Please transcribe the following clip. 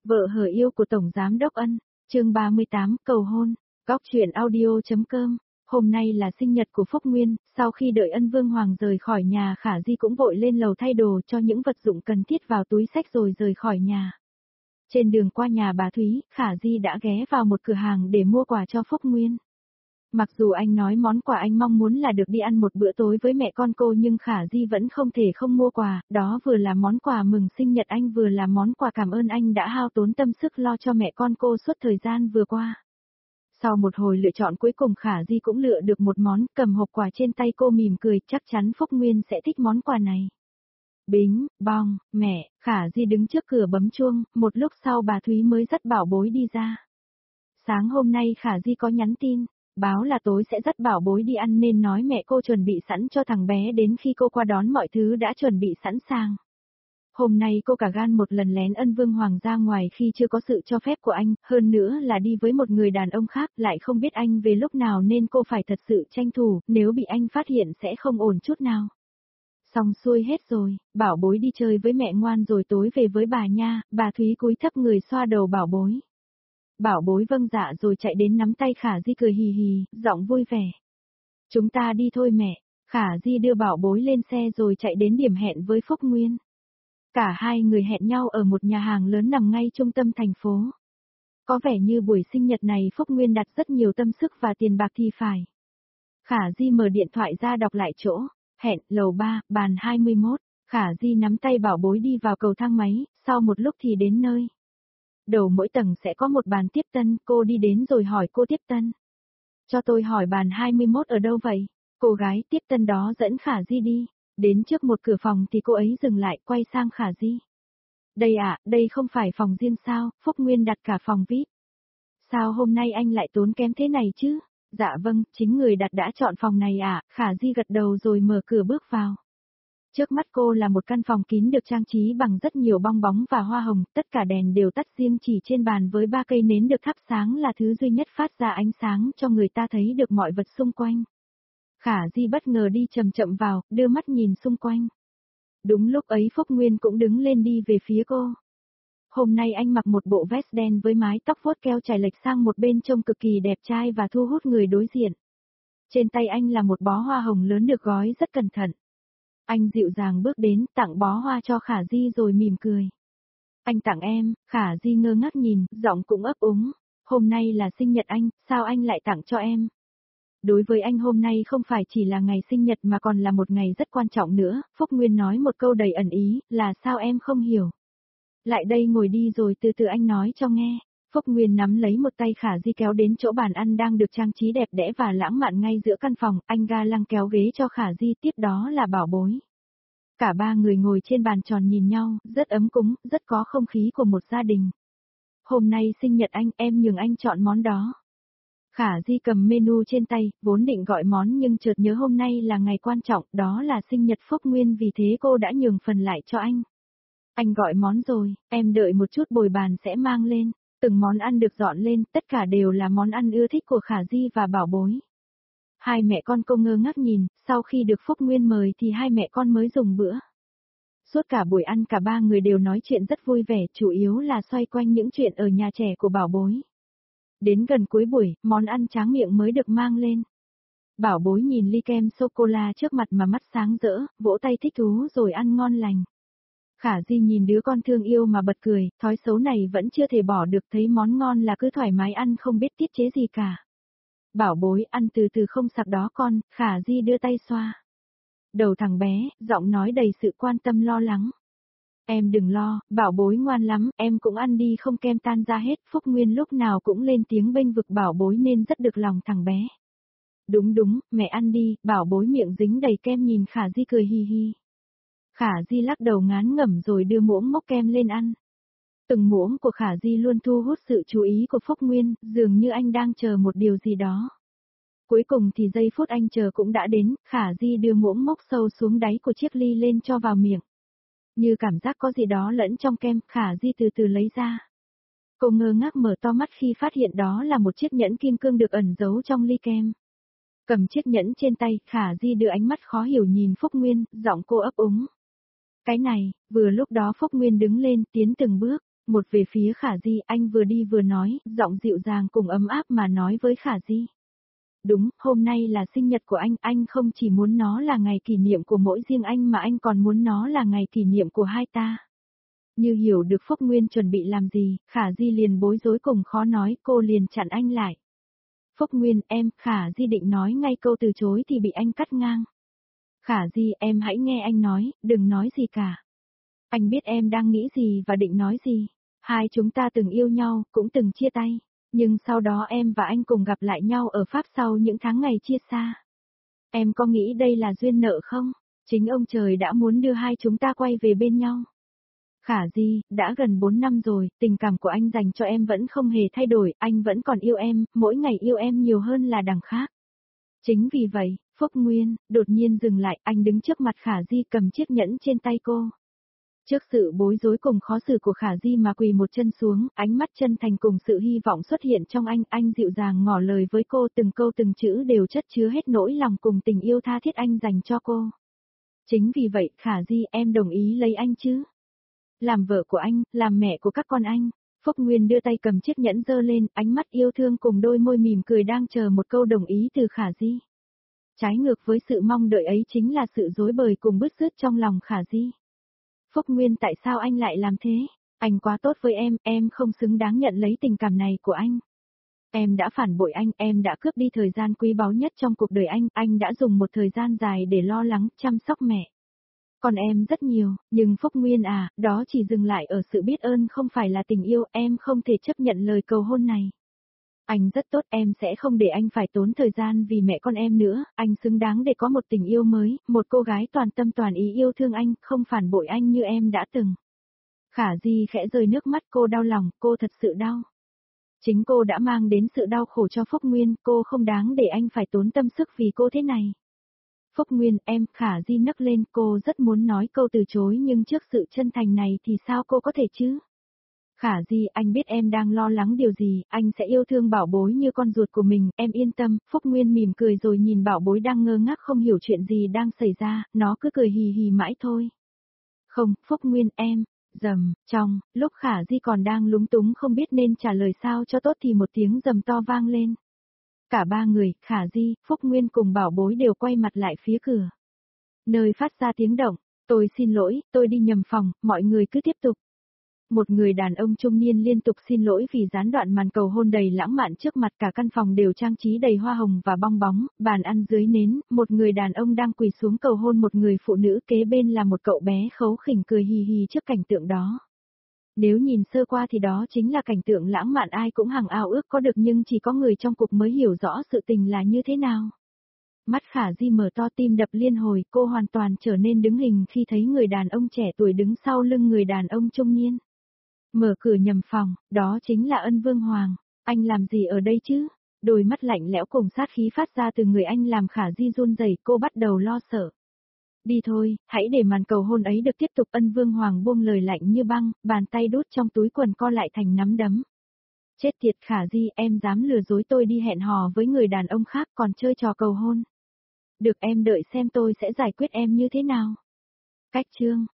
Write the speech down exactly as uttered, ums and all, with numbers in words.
Vợ hờ yêu của Tổng Giám Đốc Ân, chương ba mươi tám, cầu hôn, góc truyện audio.com. Hôm nay là sinh nhật của Phúc Nguyên, sau khi đợi Ân Vương Hoàng rời khỏi nhà, Khả Di cũng vội lên lầu thay đồ cho những vật dụng cần thiết vào túi xách rồi rời khỏi nhà. Trên đường qua nhà bà Thúy, Khả Di đã ghé vào một cửa hàng để mua quà cho Phúc Nguyên. Mặc dù anh nói món quà anh mong muốn là được đi ăn một bữa tối với mẹ con cô, nhưng Khả Di vẫn không thể không mua quà, đó vừa là món quà mừng sinh nhật anh, vừa là món quà cảm ơn anh đã hao tốn tâm sức lo cho mẹ con cô suốt thời gian vừa qua. Sau một hồi lựa chọn, cuối cùng Khả Di cũng lựa được một món, cầm hộp quà trên tay cô mỉm cười, chắc chắn Phúc Nguyên sẽ thích món quà này. Bính, bong, mẹ, Khả Di đứng trước cửa bấm chuông, một lúc sau bà Thúy mới dắt bảo bối đi ra. Sáng hôm nay Khả Di có nhắn tin, báo là tối sẽ dắt bảo bối đi ăn, nên nói mẹ cô chuẩn bị sẵn cho thằng bé, đến khi cô qua đón mọi thứ đã chuẩn bị sẵn sàng. Hôm nay cô cả gan một lần lén Ân Vương Hoàng ra ngoài khi chưa có sự cho phép của anh, hơn nữa là đi với một người đàn ông khác, lại không biết anh về lúc nào nên cô phải thật sự tranh thủ, nếu bị anh phát hiện sẽ không ổn chút nào. Xong xuôi hết rồi, bảo bối đi chơi với mẹ ngoan rồi tối về với bà nha. Bà Thúy cúi thấp người xoa đầu bảo bối. Bảo bối vâng dạ rồi chạy đến nắm tay Khả Di cười hì hì, giọng vui vẻ. Chúng ta đi thôi mẹ. Khả Di đưa bảo bối lên xe rồi chạy đến điểm hẹn với Phúc Nguyên. Cả hai người hẹn nhau ở một nhà hàng lớn nằm ngay trung tâm thành phố. Có vẻ như buổi sinh nhật này Phúc Nguyên đặt rất nhiều tâm sức và tiền bạc thì phải. Khả Di mở điện thoại ra đọc lại chỗ. Hẹn, lầu ba, bàn hai mươi mốt. Khả Di nắm tay bảo bối đi vào cầu thang máy, sau một lúc thì đến nơi. Đầu mỗi tầng sẽ có một bàn tiếp tân, cô đi đến rồi hỏi cô tiếp tân. Cho tôi hỏi bàn hai mươi mốt ở đâu vậy? Cô gái tiếp tân đó dẫn Khả Di đi. Đến trước một cửa phòng thì cô ấy dừng lại, quay sang Khả Di. Đây ạ, à, đây không phải phòng riêng sao? Phúc Nguyên đặt cả phòng vi ai pi. Sao hôm nay anh lại tốn kém thế này chứ? Dạ vâng, chính người đặt đã chọn phòng này ạ. À? Khả Di gật đầu rồi mở cửa bước vào. Trước mắt cô là một căn phòng kín được trang trí bằng rất nhiều bong bóng và hoa hồng, tất cả đèn đều tắt, riêng chỉ trên bàn với ba cây nến được thắp sáng là thứ duy nhất phát ra ánh sáng cho người ta thấy được mọi vật xung quanh. Khả Di bất ngờ đi chậm chậm vào, đưa mắt nhìn xung quanh. Đúng lúc ấy Phúc Nguyên cũng đứng lên đi về phía cô. Hôm nay anh mặc một bộ vest đen với mái tóc vuốt keo trải lệch sang một bên, trông cực kỳ đẹp trai và thu hút người đối diện. Trên tay anh là một bó hoa hồng lớn được gói rất cẩn thận. Anh dịu dàng bước đến, tặng bó hoa cho Khả Di rồi mỉm cười. Anh tặng em. Khả Di ngơ ngác nhìn, giọng cũng ấp úng. Hôm nay là sinh nhật anh, sao anh lại tặng cho em? Đối với anh hôm nay không phải chỉ là ngày sinh nhật mà còn là một ngày rất quan trọng nữa. Phúc Nguyên nói một câu đầy ẩn ý, là sao em không hiểu? Lại đây ngồi đi rồi từ từ anh nói cho nghe. Phúc Nguyên nắm lấy một tay Khả Di kéo đến chỗ bàn ăn đang được trang trí đẹp đẽ và lãng mạn ngay giữa căn phòng, anh ga lăng kéo ghế cho Khả Di, tiếp đó là bảo bối. Cả ba người ngồi trên bàn tròn nhìn nhau, rất ấm cúng, rất có không khí của một gia đình. Hôm nay sinh nhật anh, em nhường anh chọn món đó. Khả Di cầm menu trên tay, vốn định gọi món nhưng chợt nhớ hôm nay là ngày quan trọng, đó là sinh nhật Phúc Nguyên, vì thế cô đã nhường phần lại cho anh. Anh gọi món rồi, em đợi một chút bồi bàn sẽ mang lên. Từng món ăn được dọn lên, tất cả đều là món ăn ưa thích của Khả Di và bảo bối. Hai mẹ con cô ngơ ngác nhìn, sau khi được Phúc Nguyên mời thì hai mẹ con mới dùng bữa. Suốt cả buổi ăn cả ba người đều nói chuyện rất vui vẻ, chủ yếu là xoay quanh những chuyện ở nhà trẻ của bảo bối. Đến gần cuối buổi, món ăn tráng miệng mới được mang lên. Bảo bối nhìn ly kem sô-cô-la trước mặt mà mắt sáng rỡ, vỗ tay thích thú rồi ăn ngon lành. Khả Di nhìn đứa con thương yêu mà bật cười, thói xấu này vẫn chưa thể bỏ được, thấy món ngon là cứ thoải mái ăn không biết tiết chế gì cả. Bảo bối ăn từ từ không sặc đó con. Khả Di đưa tay xoa đầu thằng bé, giọng nói đầy sự quan tâm lo lắng. Em đừng lo, bảo bối ngoan lắm, em cũng ăn đi không kem tan ra hết. Phúc Nguyên lúc nào cũng lên tiếng bênh vực bảo bối nên rất được lòng thằng bé. Đúng đúng, mẹ ăn đi. Bảo bối miệng dính đầy kem nhìn Khả Di cười hi hi. Khả Di lắc đầu ngán ngẩm rồi đưa muỗng mốc kem lên ăn. Từng muỗng của Khả Di luôn thu hút sự chú ý của Phúc Nguyên, dường như anh đang chờ một điều gì đó. Cuối cùng thì giây phút anh chờ cũng đã đến, Khả Di đưa muỗng mốc sâu xuống đáy của chiếc ly lên cho vào miệng. Như cảm giác có gì đó lẫn trong kem, Khả Di từ từ lấy ra. Cô ngơ ngác mở to mắt khi phát hiện đó là một chiếc nhẫn kim cương được ẩn giấu trong ly kem. Cầm chiếc nhẫn trên tay, Khả Di đưa ánh mắt khó hiểu nhìn Phúc Nguyên, giọng cô ấp úng. Cái này, vừa lúc đó Phúc Nguyên đứng lên, tiến từng bước, Một về phía Khả Di, anh vừa đi vừa nói, giọng dịu dàng cùng ấm áp mà nói với Khả Di. Đúng, hôm nay là sinh nhật của anh, anh không chỉ muốn nó là ngày kỷ niệm của mỗi riêng anh mà anh còn muốn nó là ngày kỷ niệm của hai ta. Như hiểu được Phúc Nguyên chuẩn bị làm gì, Khả Di liền bối rối cùng khó nói, cô liền chặn anh lại. Phúc Nguyên, em, Khả Di định nói ngay câu từ chối thì bị anh cắt ngang. Khả Di, em hãy nghe anh nói, đừng nói gì cả. Anh biết em đang nghĩ gì và định nói gì. Hai chúng ta từng yêu nhau, cũng từng chia tay. Nhưng sau đó em và anh cùng gặp lại nhau ở Pháp sau những tháng ngày chia xa. Em có nghĩ đây là duyên nợ không? Chính ông trời đã muốn đưa hai chúng ta quay về bên nhau. Khả Di, đã gần bốn năm rồi, tình cảm của anh dành cho em vẫn không hề thay đổi, anh vẫn còn yêu em, mỗi ngày yêu em nhiều hơn là đằng khác. Chính vì vậy, Phúc Nguyên, đột nhiên dừng lại, anh đứng trước mặt Khả Di cầm chiếc nhẫn trên tay cô. Trước sự bối rối cùng khó xử của Khả Di mà quỳ một chân xuống, ánh mắt chân thành cùng sự hy vọng xuất hiện trong anh, anh dịu dàng ngỏ lời với cô, từng câu từng chữ đều chất chứa hết nỗi lòng cùng tình yêu tha thiết anh dành cho cô. Chính vì vậy, Khả Di, em đồng ý lấy anh chứ? Làm vợ của anh, làm mẹ của các con anh. Phúc Nguyên đưa tay cầm chiếc nhẫn giơ lên, ánh mắt yêu thương cùng đôi môi mỉm cười đang chờ một câu đồng ý từ Khả Di. Trái ngược với sự mong đợi ấy chính là sự dối bời cùng bứt rứt trong lòng Khả Di. Phúc Nguyên, tại sao anh lại làm thế? Anh quá tốt với em, em không xứng đáng nhận lấy tình cảm này của anh. Em đã phản bội anh, em đã cướp đi thời gian quý báu nhất trong cuộc đời anh, anh đã dùng một thời gian dài để lo lắng, chăm sóc mẹ. Còn em rất nhiều, nhưng Phúc Nguyên à, đó chỉ dừng lại ở sự biết ơn không phải là tình yêu, em không thể chấp nhận lời cầu hôn này. Anh rất tốt, em sẽ không để anh phải tốn thời gian vì mẹ con em nữa, anh xứng đáng để có một tình yêu mới, một cô gái toàn tâm toàn ý yêu thương anh, không phản bội anh như em đã từng. Khả Di khẽ rơi nước mắt, cô đau lòng, cô thật sự đau. Chính cô đã mang đến sự đau khổ cho Phúc Nguyên, cô không đáng để anh phải tốn tâm sức vì cô thế này. Phúc Nguyên, em, Khả Di nấc lên, cô rất muốn nói câu từ chối nhưng trước sự chân thành này thì sao cô có thể chứ? Khả Di, anh biết em đang lo lắng điều gì, anh sẽ yêu thương bảo bối như con ruột của mình, em yên tâm. Phúc Nguyên mỉm cười rồi nhìn bảo bối đang ngơ ngác không hiểu chuyện gì đang xảy ra, nó cứ cười hì hì mãi thôi. Không, Phúc Nguyên em, rầm, trong, lúc Khả Di còn đang lúng túng không biết nên trả lời sao cho tốt thì một tiếng rầm to vang lên. Cả ba người, Khả Di, Phúc Nguyên cùng bảo bối đều quay mặt lại phía cửa. Nơi phát ra tiếng động, tôi xin lỗi, tôi đi nhầm phòng, mọi người cứ tiếp tục. Một người đàn ông trung niên liên tục xin lỗi vì gián đoạn màn cầu hôn đầy lãng mạn trước mặt, cả căn phòng đều trang trí đầy hoa hồng và bong bóng, bàn ăn dưới nến, một người đàn ông đang quỳ xuống cầu hôn một người phụ nữ kế bên là một cậu bé khấu khỉnh cười hì hì trước cảnh tượng đó. Nếu nhìn sơ qua thì đó chính là cảnh tượng lãng mạn ai cũng hằng ao ước có được nhưng chỉ có người trong cuộc mới hiểu rõ sự tình là như thế nào. Mắt Khả Di mở to tim đập liên hồi, cô hoàn toàn trở nên đứng hình khi thấy người đàn ông trẻ tuổi đứng sau lưng người đàn ông trung niên. Mở cửa nhầm phòng, đó chính là Ân Vương Hoàng, anh làm gì ở đây chứ? Đôi mắt lạnh lẽo cùng sát khí phát ra từ người anh làm Khả Di run rẩy, cô bắt đầu lo sợ. Đi thôi, hãy để màn cầu hôn ấy được tiếp tục. Ân Vương Hoàng buông lời lạnh như băng, bàn tay đút trong túi quần co lại thành nắm đấm. Chết tiệt Khả Di, em dám lừa dối tôi đi hẹn hò với người đàn ông khác còn chơi trò cầu hôn. Được, em đợi xem tôi sẽ giải quyết em như thế nào. Cách chương